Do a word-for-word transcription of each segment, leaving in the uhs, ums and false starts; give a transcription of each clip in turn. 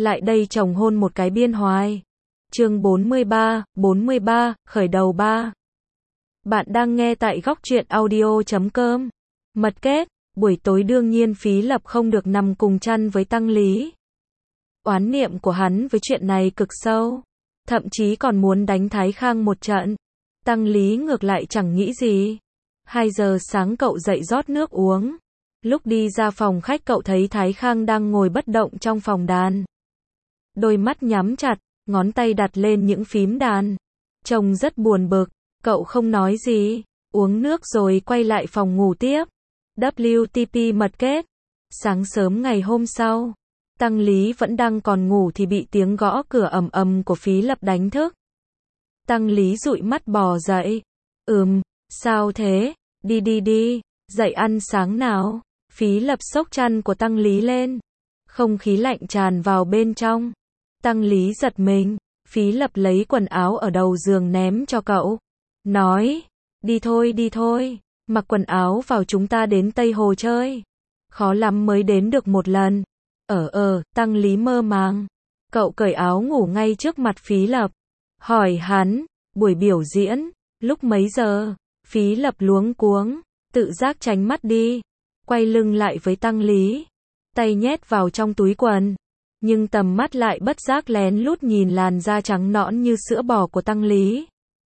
lại đây chồng hôn một cái biên hoài. Chương bốn mươi ba, bốn mươi ba, khởi đầu ba. Bạn đang nghe tại góc truyện audio chấm com. Mật kết, buổi tối đương nhiên Phí Lập không được nằm cùng chăn với Tăng Lý. Oán niệm của hắn với chuyện này cực sâu, thậm chí còn muốn đánh Thái Khang một trận. Tăng Lý ngược lại chẳng nghĩ gì. Hai giờ sáng cậu dậy rót nước uống. Lúc đi ra phòng khách cậu thấy Thái Khang đang ngồi bất động trong phòng đàn. Đôi mắt nhắm chặt, ngón tay đặt lên những phím đàn. Trông rất buồn bực, cậu không nói gì, uống nước rồi quay lại phòng ngủ tiếp. vê kép tê mật kết. Sáng sớm ngày hôm sau, Tăng Lý vẫn đang còn ngủ thì bị tiếng gõ cửa ầm ầm của Phí Lập đánh thức. Tăng Lý dụi mắt bò dậy. Ừm, sao thế? Đi đi đi, dậy ăn sáng nào. Phí Lập xốc chăn của Tăng Lý lên. Không khí lạnh tràn vào bên trong. Tăng Lý giật mình. Phí Lập lấy quần áo ở đầu giường ném cho cậu. Nói, đi thôi đi thôi, mặc quần áo vào chúng ta đến Tây Hồ chơi. Khó lắm mới đến được một lần. Ờ ờ, Tăng Lý mơ màng. Cậu cởi áo ngủ ngay trước mặt Phí Lập. Hỏi hắn, buổi biểu diễn, lúc mấy giờ? Phí Lập luống cuống, tự giác tránh mắt đi. Quay lưng lại với Tăng Lý. Tay nhét vào trong túi quần. Nhưng tầm mắt lại bất giác lén lút nhìn làn da trắng nõn như sữa bò của Tăng Lý.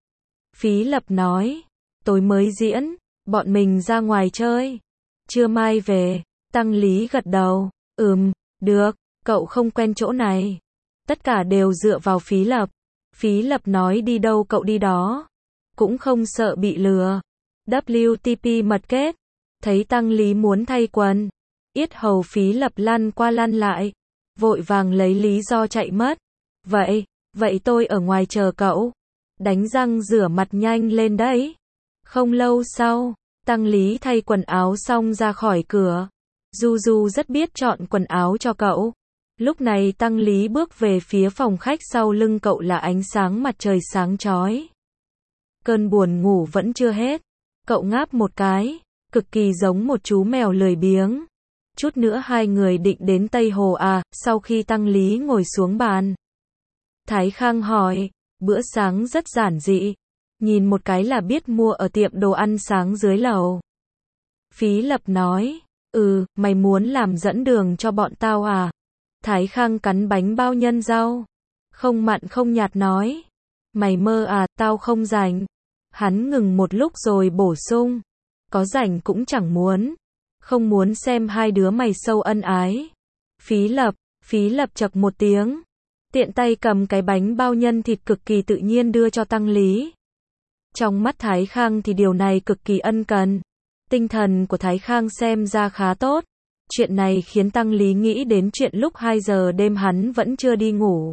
Phí Lập nói, tối mới diễn, bọn mình ra ngoài chơi. Trưa mai về. Tăng Lý gật đầu, ừm, được, cậu không quen chỗ này. Tất cả đều dựa vào Phí Lập. Phí Lập nói đi đâu cậu đi đó. Cũng không sợ bị lừa. vê kép tê mật kết. Thấy Tăng Lý muốn thay quần. Yết hầu Phí Lập lăn qua lăn lại. Vội vàng lấy lý do chạy mất. Vậy, vậy tôi ở ngoài chờ cậu. Đánh răng rửa mặt nhanh lên đấy. Không lâu sau, Tăng Lý thay quần áo xong ra khỏi cửa. Du Du rất biết chọn quần áo cho cậu. Lúc này Tăng Lý bước về phía phòng khách, sau lưng cậu là ánh sáng mặt trời sáng chói. Cơn buồn ngủ vẫn chưa hết. Cậu ngáp một cái, cực kỳ giống một chú mèo lười biếng. Chút nữa hai người định đến Tây Hồ à? Sau khi Tăng Lý ngồi xuống bàn, Thái Khang hỏi, bữa sáng rất giản dị. Nhìn một cái là biết mua ở tiệm đồ ăn sáng dưới lầu. Phí Lập nói, ừ, mày muốn làm dẫn đường cho bọn tao à? Thái Khang cắn bánh bao nhân rau. Không mặn không nhạt nói, mày mơ à, tao không rảnh. Hắn ngừng một lúc rồi bổ sung, có rảnh cũng chẳng muốn. Không muốn xem hai đứa mày sâu ân ái. Phí Lập, Phí Lập chậc một tiếng. Tiện tay cầm cái bánh bao nhân thịt cực kỳ tự nhiên đưa cho Tăng Lý. Trong mắt Thái Khang thì điều này cực kỳ ân cần. Tinh thần của Thái Khang xem ra khá tốt. Chuyện này khiến Tăng Lý nghĩ đến chuyện lúc hai giờ đêm hắn vẫn chưa đi ngủ.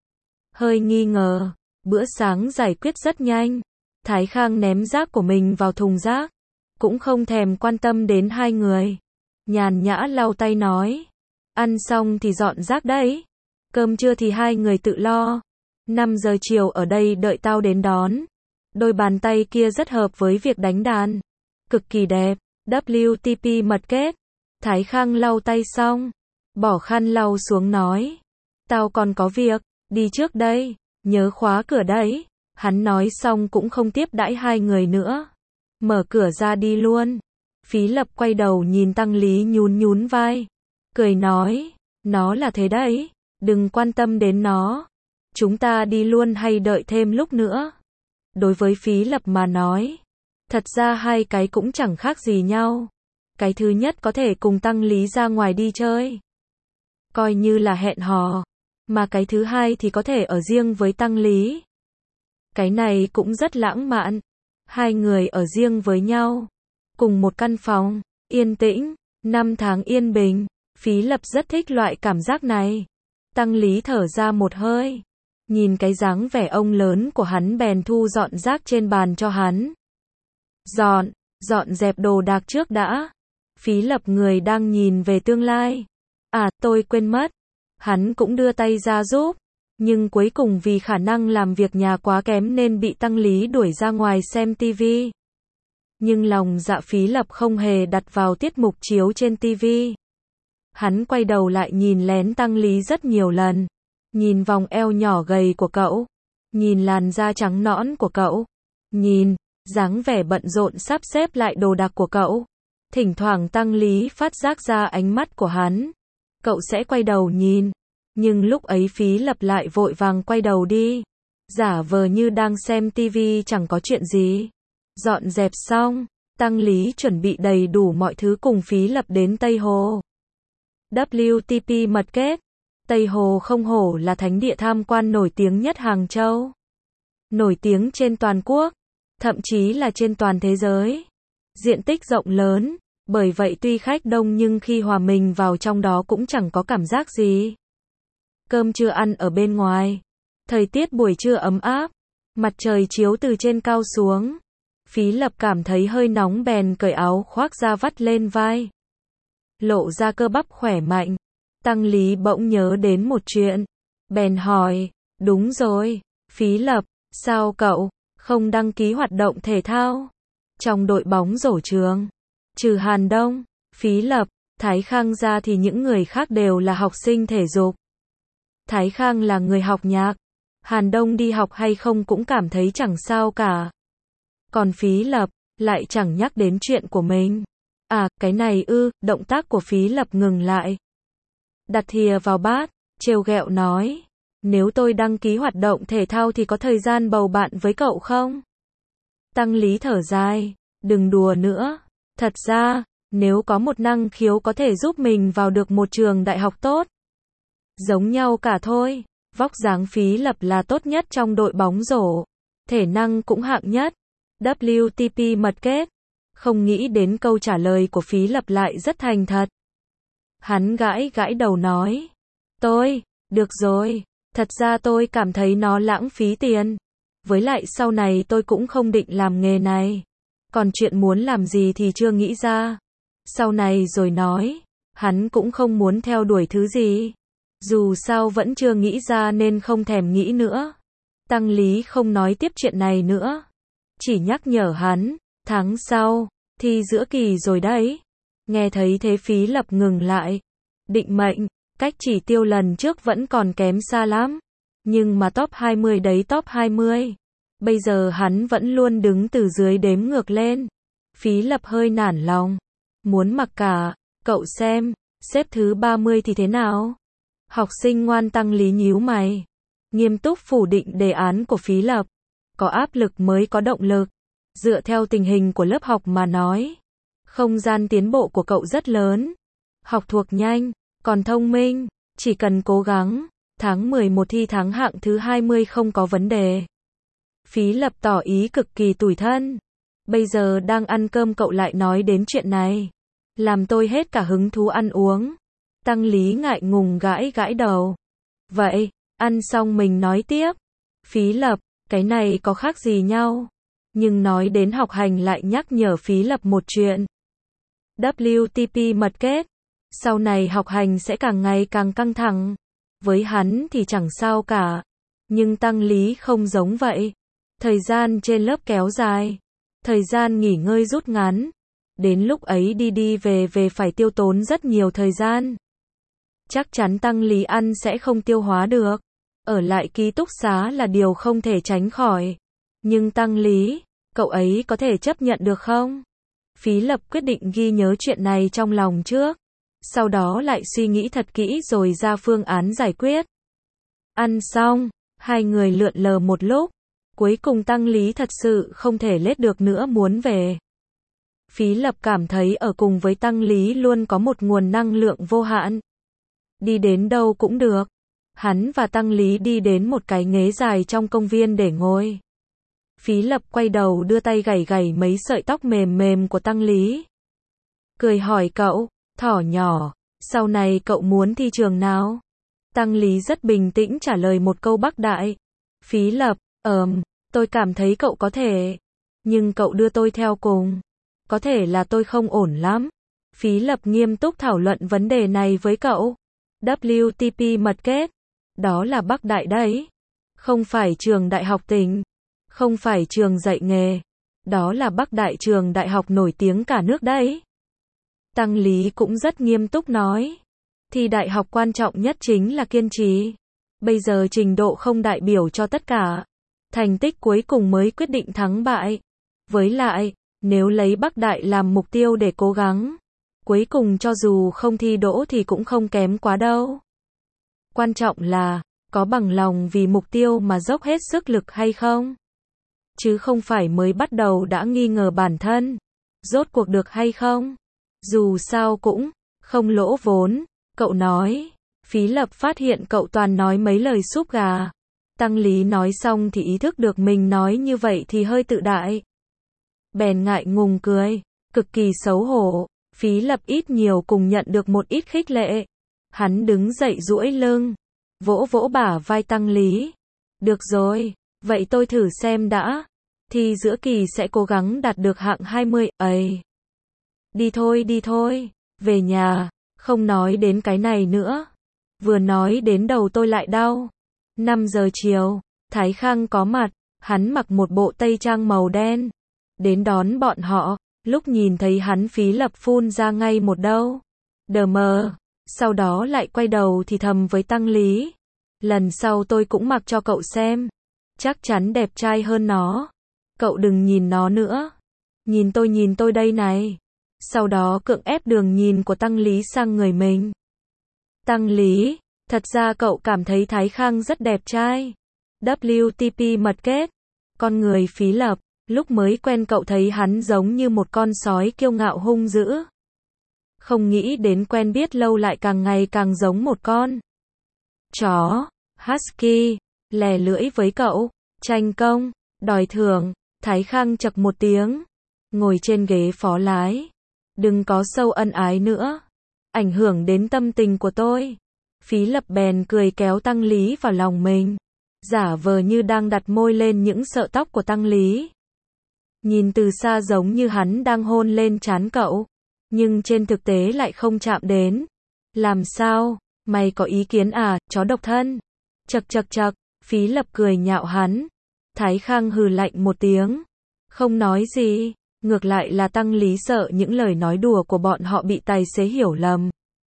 Hơi nghi ngờ, bữa sáng giải quyết rất nhanh. Thái Khang ném rác của mình vào thùng rác. Cũng không thèm quan tâm đến hai người. Nhàn nhã lau tay nói, ăn xong thì dọn rác đấy. Cơm trưa thì hai người tự lo. năm giờ chiều ở đây đợi tao đến đón. Đôi bàn tay kia rất hợp với việc đánh đàn. Cực kỳ đẹp. vê kép tê mật kết. Thái Khang lau tay xong, bỏ khăn lau xuống nói, tao còn có việc, đi trước đây, nhớ khóa cửa đấy. Hắn nói xong cũng không tiếp đãi hai người nữa. Mở cửa ra đi luôn. Phí Lập quay đầu nhìn Tăng Lý nhún nhún vai. Cười nói, nó là thế đấy, đừng quan tâm đến nó. Chúng ta đi luôn hay đợi thêm lúc nữa? Đối với Phí Lập mà nói, thật ra hai cái cũng chẳng khác gì nhau. Cái thứ nhất có thể cùng Tăng Lý ra ngoài đi chơi, coi như là hẹn hò. Mà cái thứ hai thì có thể ở riêng với Tăng Lý. Cái này cũng rất lãng mạn. Hai người ở riêng với nhau, cùng một căn phòng, yên tĩnh, năm tháng yên bình. Phí Lập rất thích loại cảm giác này. Tăng Lý thở ra một hơi. Nhìn cái dáng vẻ ông lớn của hắn bèn thu dọn rác trên bàn cho hắn. Dọn, dọn dẹp đồ đạc trước đã. Phí Lập người đang nhìn về tương lai. À, tôi quên mất. Hắn cũng đưa tay ra giúp. Nhưng cuối cùng vì khả năng làm việc nhà quá kém nên bị Tăng Lý đuổi ra ngoài xem tivi. Nhưng lòng dạ Phí Lập không hề đặt vào tiết mục chiếu trên tivi. Hắn quay đầu lại nhìn lén Tăng Lý rất nhiều lần. nhìn vòng eo nhỏ gầy của cậu, nhìn làn da trắng nõn của cậu, nhìn dáng vẻ bận rộn sắp xếp lại đồ đạc của cậu. Thỉnh thoảng Tăng Lý phát giác ra ánh mắt của hắn. Cậu sẽ quay đầu nhìn, nhưng lúc ấy Phí Lập lại vội vàng quay đầu đi, giả vờ như đang xem tivi chẳng có chuyện gì. Dọn dẹp xong, Tăng Lý chuẩn bị đầy đủ mọi thứ cùng Phí Lập đến Tây Hồ. vê kép tê mật kết. Tây Hồ không hổ là thánh địa tham quan nổi tiếng nhất Hàng Châu. Nổi tiếng trên toàn quốc, thậm chí là trên toàn thế giới. Diện tích rộng lớn, bởi vậy tuy khách đông nhưng khi hòa mình vào trong đó cũng chẳng có cảm giác gì. Cơm trưa ăn ở bên ngoài. Thời tiết buổi trưa ấm áp, mặt trời chiếu từ trên cao xuống. Phí Lập cảm thấy hơi nóng bèn cởi áo khoác ra vắt lên vai. Lộ ra cơ bắp khỏe mạnh. Tăng Lý bỗng nhớ đến một chuyện. Bèn hỏi, đúng rồi, Phí Lập, sao cậu không đăng ký hoạt động thể thao trong đội bóng rổ trường? Trừ Hàn Đông, Phí Lập, Thái Khang ra thì những người khác đều là học sinh thể dục. Thái Khang là người học nhạc. Hàn Đông đi học hay không cũng cảm thấy chẳng sao cả. Còn Phí Lập, lại chẳng nhắc đến chuyện của mình. À, cái này ư, động tác của Phí Lập ngừng lại. Đặt thìa vào bát, trêu ghẹo nói. Nếu tôi đăng ký hoạt động thể thao thì có thời gian bầu bạn với cậu không? Tăng Lý thở dài, đừng đùa nữa. Thật ra, nếu có một năng khiếu có thể giúp mình vào được một trường đại học tốt. Giống nhau cả thôi, vóc dáng Phí Lập là tốt nhất trong đội bóng rổ. Thể năng cũng hạng nhất. vê kép tê mật kết. Không nghĩ đến câu trả lời của Phí Lập lại rất thành thật. Hắn gãi gãi đầu nói. Tôi, được rồi, thật ra tôi cảm thấy nó lãng phí tiền. Với lại sau này tôi cũng không định làm nghề này. Còn chuyện muốn làm gì thì chưa nghĩ ra. Sau này rồi nói, hắn cũng không muốn theo đuổi thứ gì. Dù sao vẫn chưa nghĩ ra nên không thèm nghĩ nữa. Tăng Lý không nói tiếp chuyện này nữa. Chỉ nhắc nhở hắn, tháng sau, thi giữa kỳ rồi đấy. Nghe thấy thế Phí Lập ngừng lại. Định mệnh, cách chỉ tiêu lần trước vẫn còn kém xa lắm. Nhưng mà top hai mươi đấy, top hai mươi. Bây giờ hắn vẫn luôn đứng từ dưới đếm ngược lên. Phí Lập hơi nản lòng. Muốn mặc cả, cậu xem, xếp thứ ba mươi thì thế nào? Học sinh ngoan. Tăng Lý nhíu mày. Nghiêm túc phủ định đề án của Phí Lập. Có áp lực mới có động lực. Dựa theo tình hình của lớp học mà nói. Không gian tiến bộ của cậu rất lớn. Học thuộc nhanh, còn thông minh. Chỉ cần cố gắng. Tháng mười một thi tháng hạng thứ hai mươi không có vấn đề. Phí Lập tỏ ý cực kỳ tủi thân. Bây giờ đang ăn cơm cậu lại nói đến chuyện này. Làm tôi hết cả hứng thú ăn uống. Tăng Lý ngại ngùng gãi gãi đầu. Vậy, ăn xong mình nói tiếp. Phí Lập, cái này có khác gì nhau. Nhưng nói đến học hành lại nhắc nhở Phí Lập một chuyện. vê kép tê mật kết. Sau này học hành sẽ càng ngày càng căng thẳng. Với hắn thì chẳng sao cả. Nhưng Tăng Lý không giống vậy. Thời gian trên lớp kéo dài. Thời gian nghỉ ngơi rút ngắn. Đến lúc ấy đi đi về về phải tiêu tốn rất nhiều thời gian. Chắc chắn Tăng Lý ăn sẽ không tiêu hóa được. Ở lại ký túc xá là điều không thể tránh khỏi. Nhưng Tăng Lý, cậu ấy có thể chấp nhận được không? Phí Lập quyết định ghi nhớ chuyện này trong lòng trước. Sau đó lại suy nghĩ thật kỹ rồi ra phương án giải quyết. Ăn xong, hai người lượn lờ một lúc. Cuối cùng Tăng Lý thật sự không thể lết được nữa muốn về. Phí Lập cảm thấy ở cùng với Tăng Lý luôn có một nguồn năng lượng vô hạn. Đi đến đâu cũng được. Hắn và Tăng Lý đi đến một cái ghế dài trong công viên để ngồi. Phí Lập quay đầu đưa tay gảy gảy mấy sợi tóc mềm mềm của Tăng Lý. Cười hỏi cậu, thỏ nhỏ, sau này cậu muốn thi trường nào? Tăng Lý rất bình tĩnh trả lời một câu Bắc Đại. Phí Lập, ờm, tôi cảm thấy cậu có thể. Nhưng cậu đưa tôi theo cùng. Có thể là tôi không ổn lắm. Phí Lập nghiêm túc thảo luận vấn đề này với cậu. vê kép tê mật kết. Đó là Bắc Đại đấy. Không phải trường đại học tỉnh. Không phải trường dạy nghề. Đó là Bắc Đại, trường đại học nổi tiếng cả nước đấy. Tăng Lý cũng rất nghiêm túc nói. Thì đại học quan trọng nhất chính là kiên trì. Bây giờ trình độ không đại biểu cho tất cả. Thành tích cuối cùng mới quyết định thắng bại. Với lại, nếu lấy Bắc Đại làm mục tiêu để cố gắng, cuối cùng cho dù không thi đỗ thì cũng không kém quá đâu. Quan trọng là, có bằng lòng vì mục tiêu mà dốc hết sức lực hay không? Chứ không phải mới bắt đầu đã nghi ngờ bản thân. Rốt cuộc được hay không? Dù sao cũng không lỗ vốn, cậu nói. Phí Lập phát hiện cậu toàn nói mấy lời súp gà. Tăng Lý nói xong thì ý thức được mình nói như vậy thì hơi tự đại. Bèn ngại ngùng cười, cực kỳ xấu hổ. Phí Lập ít nhiều cùng nhận được một ít khích lệ. Hắn đứng dậy duỗi lưng, vỗ vỗ bả vai Tăng Lý. Được rồi, vậy tôi thử xem đã. Thì giữa kỳ sẽ cố gắng đạt được hạng hai mươi, ấy. Đi thôi đi thôi, về nhà, không nói đến cái này nữa. Vừa nói đến đầu tôi lại đau. năm giờ chiều, Thái Khang có mặt, hắn mặc một bộ tây trang màu đen. Đến đón bọn họ, lúc nhìn thấy hắn Phí Lập phun ra ngay một đâu. Đờ mờ, sau đó lại quay đầu thì thầm với Tăng Lý. Lần sau tôi cũng mặc cho cậu xem. Chắc chắn đẹp trai hơn nó. Cậu đừng nhìn nó nữa. Nhìn tôi nhìn tôi đây này. Sau đó cưỡng ép đường nhìn của Tăng Lý sang người mình. Tăng Lý, thật ra cậu cảm thấy Thái Khang rất đẹp trai. W T P mật kết. Con người Phí Lập, lúc mới quen cậu thấy hắn giống như một con sói kiêu ngạo hung dữ. Không nghĩ đến quen biết lâu lại càng ngày càng giống một con chó husky, lè lưỡi với cậu, tranh công, đòi thưởng. Thái Khang chậc một tiếng, ngồi trên ghế phó lái. Đừng có sâu ân ái nữa, ảnh hưởng đến tâm tình của tôi. Phí Lập bèn cười kéo Tăng Lý vào lòng mình, giả vờ như đang đặt môi lên những sợi tóc của Tăng Lý. Nhìn từ xa giống như hắn đang hôn lên trán cậu, nhưng trên thực tế lại không chạm đến. Làm sao, mày có ý kiến à, chó độc thân? Chậc chậc chậc, Phí Lập cười nhạo hắn. Thái Khang hừ lạnh một tiếng, không nói gì, ngược lại là Tăng Lý sợ những lời nói đùa của bọn họ bị tài xế hiểu lầm.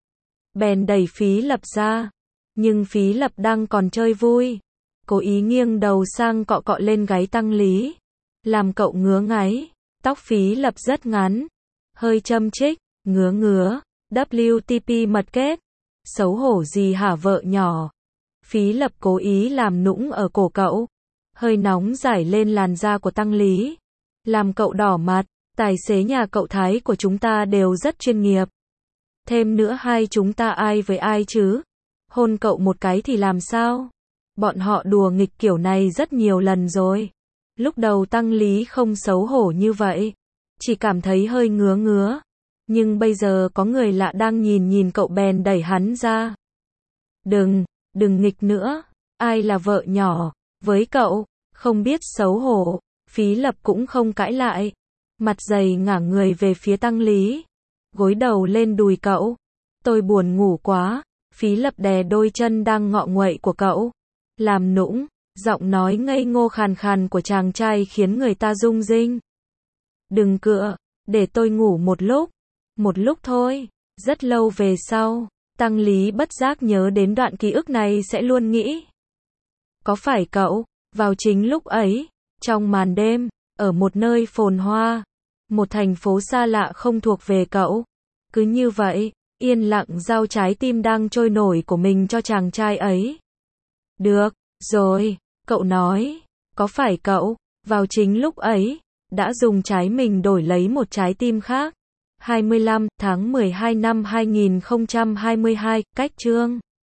Bèn đẩy Phí Lập ra, nhưng Phí Lập đang còn chơi vui, cố ý nghiêng đầu sang cọ cọ lên gáy Tăng Lý, làm cậu ngứa ngáy. Tóc Phí Lập rất ngắn, hơi châm chích, ngứa ngứa. W T P mật kết. Xấu hổ gì hả vợ nhỏ? Phí Lập cố ý làm nũng ở cổ cậu, hơi nóng rải lên làn da của Tăng Lý, làm cậu đỏ mặt. Tài xế nhà cậu Thái của chúng ta đều rất chuyên nghiệp. Thêm nữa hai chúng ta ai với ai chứ? Hôn cậu một cái thì làm sao? Bọn họ đùa nghịch kiểu này rất nhiều lần rồi. Lúc đầu Tăng Lý không xấu hổ như vậy, chỉ cảm thấy hơi ngứa ngứa. Nhưng bây giờ có người lạ đang nhìn nhìn cậu bèn đẩy hắn ra. Đừng, đừng nghịch nữa. Ai là vợ nhỏ với cậu, không biết xấu hổ. Phí Lập cũng không cãi lại, mặt dày ngả người về phía Tăng Lý, gối đầu lên đùi cậu. Tôi buồn ngủ quá. Phí Lập đè đôi chân đang ngọ nguậy của cậu, làm nũng. Giọng nói ngây ngô khàn khàn của chàng trai khiến người ta rung rinh. Đừng cựa, để tôi ngủ một lúc. Một lúc thôi. Rất lâu về sau, Tăng Lý bất giác nhớ đến đoạn ký ức này sẽ luôn nghĩ. Có phải cậu? Vào chính lúc ấy, trong màn đêm, ở một nơi phồn hoa, một thành phố xa lạ không thuộc về cậu. Cứ như vậy, yên lặng giao trái tim đang trôi nổi của mình cho chàng trai ấy. Được rồi, cậu nói, có phải cậu, vào chính lúc ấy, đã dùng trái mình đổi lấy một trái tim khác? hai mươi lăm tháng mười hai năm hai nghìn không trăm hai mươi hai, cách chương